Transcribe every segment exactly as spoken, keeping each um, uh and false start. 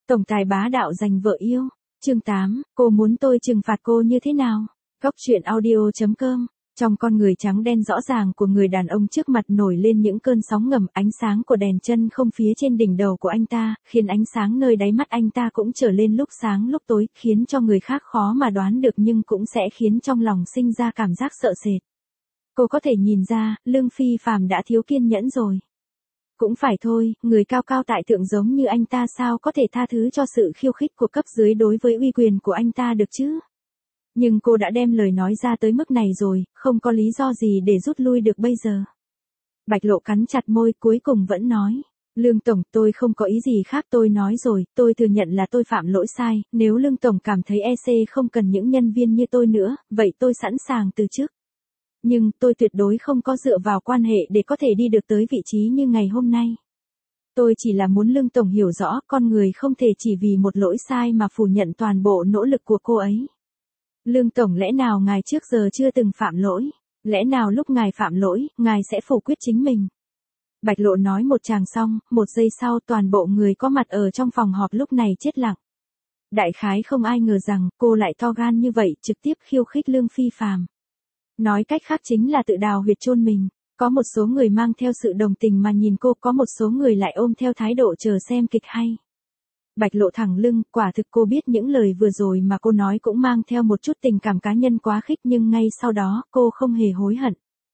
Tổng tài bá đạo giành vợ yêu. Chương tám, cô muốn tôi trừng phạt cô như thế nào? Góc truyện audio chấm com. Trong con người trắng đen rõ ràng của người đàn ông trước mặt nổi lên những cơn sóng ngầm, ánh sáng của đèn chân không phía trên đỉnh đầu của anh ta, khiến ánh sáng nơi đáy mắt anh ta cũng trở lên lúc sáng lúc tối, khiến cho người khác khó mà đoán được nhưng cũng sẽ khiến trong lòng sinh ra cảm giác sợ sệt. Cô có thể nhìn ra, Lương Phi Phàm đã thiếu kiên nhẫn rồi. Cũng phải thôi, người cao cao tại thượng giống như anh ta sao có thể tha thứ cho sự khiêu khích của cấp dưới đối với uy quyền của anh ta được chứ? Nhưng cô đã đem lời nói ra tới mức này rồi, không có lý do gì để rút lui được bây giờ. Bạch Lộ cắn chặt môi cuối cùng vẫn nói. Lương Tổng, tôi không có ý gì khác, tôi nói rồi, tôi thừa nhận là tôi phạm lỗi sai, nếu Lương Tổng cảm thấy e xê không cần những nhân viên như tôi nữa, vậy tôi sẵn sàng từ chức. Nhưng tôi tuyệt đối không có dựa vào quan hệ để có thể đi được tới vị trí như ngày hôm nay. Tôi chỉ là muốn Lương Tổng hiểu rõ, con người không thể chỉ vì một lỗi sai mà phủ nhận toàn bộ nỗ lực của cô ấy. Lương Tổng, lẽ nào ngài trước giờ chưa từng phạm lỗi? Lẽ nào lúc ngài phạm lỗi, ngài sẽ phủ quyết chính mình? Bạch Lộ nói một tràng xong, một giây sau toàn bộ người có mặt ở trong phòng họp lúc này chết lặng. Đại khái không ai ngờ rằng cô lại to gan như vậy, trực tiếp khiêu khích Lương Phi Phàm. Nói cách khác chính là tự đào huyệt chôn mình. Có một số người mang theo sự đồng tình mà nhìn cô, có một số người lại ôm theo thái độ chờ xem kịch hay. Bạch Lộ thẳng lưng, quả thực cô biết những lời vừa rồi mà cô nói cũng mang theo một chút tình cảm cá nhân quá khích, nhưng ngay sau đó, cô không hề hối hận.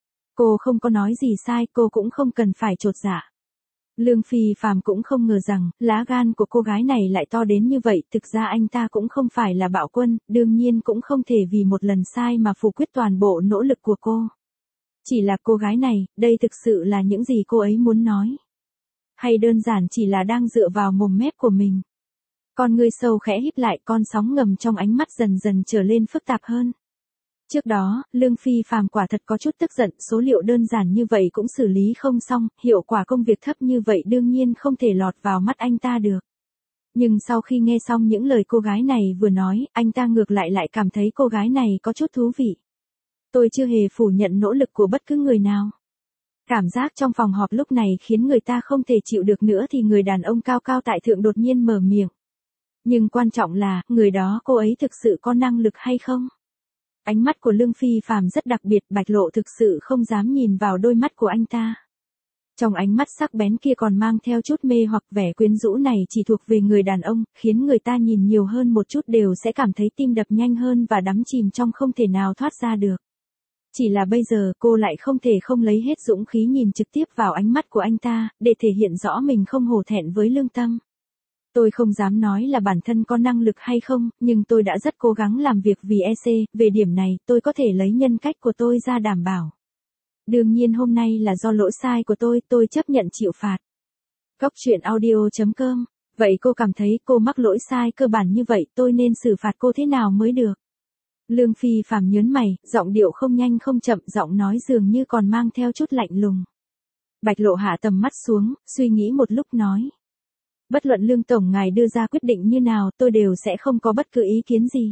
Cô không có nói gì sai, cô cũng không cần phải chột dạ. Lương Phi Phàm cũng không ngờ rằng, lá gan của cô gái này lại to đến như vậy, thực ra anh ta cũng không phải là bạo quân, đương nhiên cũng không thể vì một lần sai mà phủ quyết toàn bộ nỗ lực của cô. Chỉ là cô gái này, đây thực sự là những gì cô ấy muốn nói. Hay đơn giản chỉ là đang dựa vào mồm mép của mình. Con ngươi sâu khẽ híp lại, con sóng ngầm trong ánh mắt dần dần trở lên phức tạp hơn. Trước đó, Lương Phi Phàm quả thật có chút tức giận, số liệu đơn giản như vậy cũng xử lý không xong, hiệu quả công việc thấp như vậy đương nhiên không thể lọt vào mắt anh ta được. Nhưng sau khi nghe xong những lời cô gái này vừa nói, anh ta ngược lại lại cảm thấy cô gái này có chút thú vị. Tôi chưa hề phủ nhận nỗ lực của bất cứ người nào. Cảm giác trong phòng họp lúc này khiến người ta không thể chịu được nữa thì người đàn ông cao cao tại thượng đột nhiên mở miệng. Nhưng quan trọng là, người đó cô ấy thực sự có năng lực hay không? Ánh mắt của Lương Phi Phàm rất đặc biệt, Bạch Lộ thực sự không dám nhìn vào đôi mắt của anh ta. Trong ánh mắt sắc bén kia còn mang theo chút mê hoặc, vẻ quyến rũ này chỉ thuộc về người đàn ông, khiến người ta nhìn nhiều hơn một chút đều sẽ cảm thấy tim đập nhanh hơn và đắm chìm trong không thể nào thoát ra được. Chỉ là bây giờ cô lại không thể không lấy hết dũng khí nhìn trực tiếp vào ánh mắt của anh ta, để thể hiện rõ mình không hổ thẹn với lương tâm. Tôi không dám nói là bản thân có năng lực hay không, nhưng tôi đã rất cố gắng làm việc vì e xê, về điểm này tôi có thể lấy nhân cách của tôi ra đảm bảo. Đương nhiên hôm nay là do lỗi sai của tôi, tôi chấp nhận chịu phạt. Góc truyện audio chấm com. Vậy cô cảm thấy cô mắc lỗi sai cơ bản như vậy, tôi nên xử phạt cô thế nào mới được? Lương Phi Phàm nhớn mày, giọng điệu không nhanh không chậm, giọng nói dường như còn mang theo chút lạnh lùng. Bạch Lộ hạ tầm mắt xuống, suy nghĩ một lúc nói. Bất luận Lương Tổng ngài đưa ra quyết định như nào, tôi đều sẽ không có bất cứ ý kiến gì.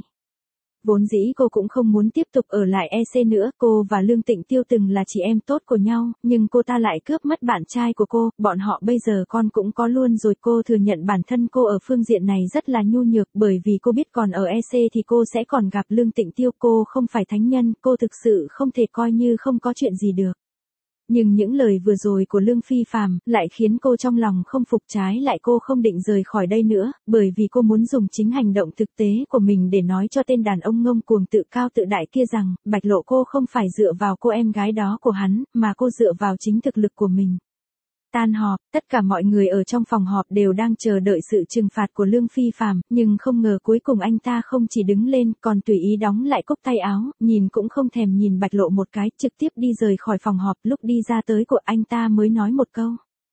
Vốn dĩ cô cũng không muốn tiếp tục ở lại e xê nữa, cô và Lương Tịnh Tiêu từng là chị em tốt của nhau, nhưng cô ta lại cướp mất bạn trai của cô, bọn họ bây giờ con cũng có luôn rồi. Cô thừa nhận bản thân cô ở phương diện này rất là nhu nhược, bởi vì cô biết còn ở e xê thì cô sẽ còn gặp Lương Tịnh Tiêu, cô không phải thánh nhân, cô thực sự không thể coi như không có chuyện gì được. Nhưng những lời vừa rồi của Lương Phi Phàm lại khiến cô trong lòng không phục, trái lại cô không định rời khỏi đây nữa, bởi vì cô muốn dùng chính hành động thực tế của mình để nói cho tên đàn ông ngông cuồng tự cao tự đại kia rằng, Bạch Lộ cô không phải dựa vào cô em gái đó của hắn, mà cô dựa vào chính thực lực của mình. Tan họp, tất cả mọi người ở trong phòng họp đều đang chờ đợi sự trừng phạt của Lương Phi Phàm, nhưng không ngờ cuối cùng anh ta không chỉ đứng lên, còn tùy ý đóng lại cúc tay áo, nhìn cũng không thèm nhìn Bạch Lộ một cái, trực tiếp đi rời khỏi phòng họp. Lúc đi ra tới của anh ta mới nói một câu.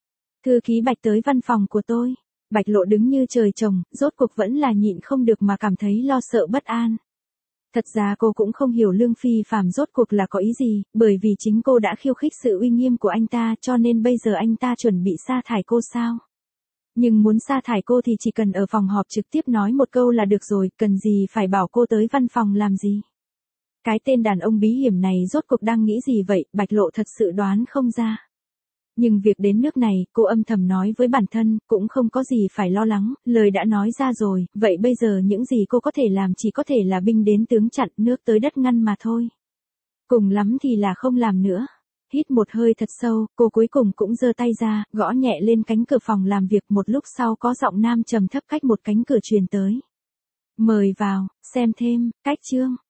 Thư ký Bạch tới văn phòng của tôi. Bạch Lộ đứng như trời trồng, rốt cuộc vẫn là nhịn không được mà cảm thấy lo sợ bất an. Thật ra cô cũng không hiểu Lương Phi Phàm rốt cuộc là có ý gì, bởi vì chính cô đã khiêu khích sự uy nghiêm của anh ta, cho nên bây giờ anh ta chuẩn bị sa thải cô sao? Nhưng muốn sa thải cô thì chỉ cần ở phòng họp trực tiếp nói một câu là được rồi, cần gì phải bảo cô tới văn phòng làm gì? Cái tên đàn ông bí hiểm này rốt cuộc đang nghĩ gì vậy, Bạch Lộ thật sự đoán không ra. Nhưng việc đến nước này, cô âm thầm nói với bản thân, cũng không có gì phải lo lắng, lời đã nói ra rồi, vậy bây giờ những gì cô có thể làm chỉ có thể là binh đến tướng chặn, nước tới đất ngăn mà thôi. Cùng lắm thì là không làm nữa. Hít một hơi thật sâu, cô cuối cùng cũng giơ tay ra, gõ nhẹ lên cánh cửa phòng làm việc, một lúc sau có giọng nam trầm thấp cách một cánh cửa truyền tới. Mời vào, xem thêm, cách chương.